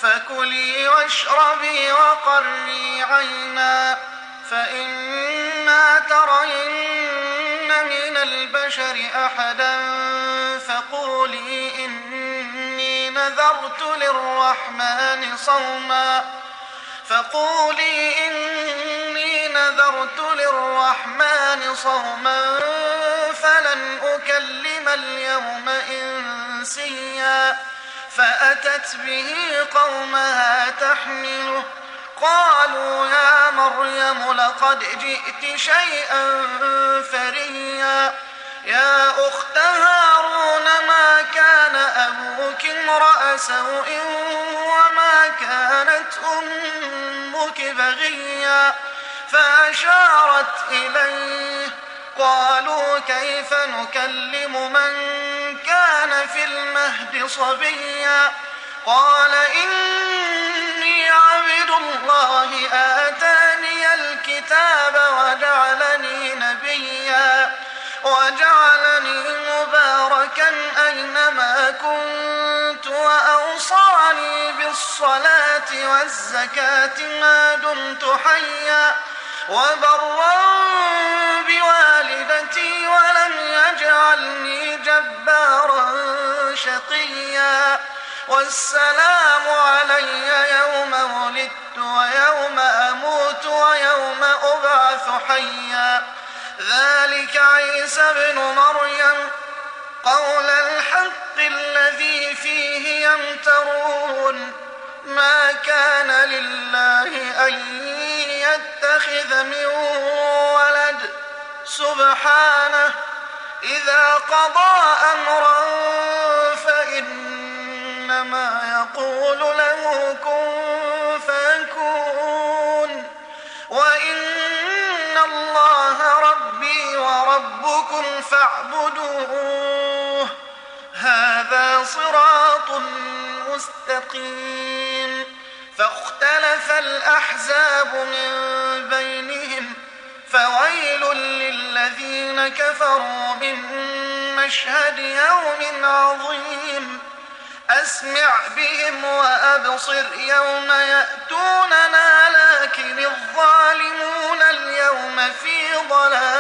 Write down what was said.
فكلي واشربي وقري عينا، فإما ترين من البشر أحدا فقولي إني نذرت للرحمن صوما فلن أكلم اليوم إنسيا. فأتت به قومها تحمله، قالوا يا مريم لقد جئت شيئا فريا. يا أخت هارون ما كان أبوك امرأ سوء وما كانت أمك بغيا. فأشارت إليه، قالوا كيف نكلم من كان في المهد صبيا. قال إني عبد الله آتاني الكتاب وجعلني نبيا وجعلني مباركا أينما كنت وأوصاني بالصلاة والزكاة ما دمت حيا وبرا بوالدتي ولم يجعلني جبارا شقيا. والسلام علي يوم ولدت ويوم أموت ويوم أبعث حيا. ذلك عيسى ابن مريم قول الحق الذي فيه يمترون. ما كان لله أن يتخذ من ولد سبحانه، إذا قضى أمرا فإنما يقول له كن فيكون. وإن الله ربي وربكم فاعبدوه، هذا صراط مستقيم. فاختلف الأحزاب من بينهم، فويل للذين كفروا من مشهد يوم عظيم. أسمع بهم وأبصر يوم يأتوننا، لكن الظالمون اليوم في ضلال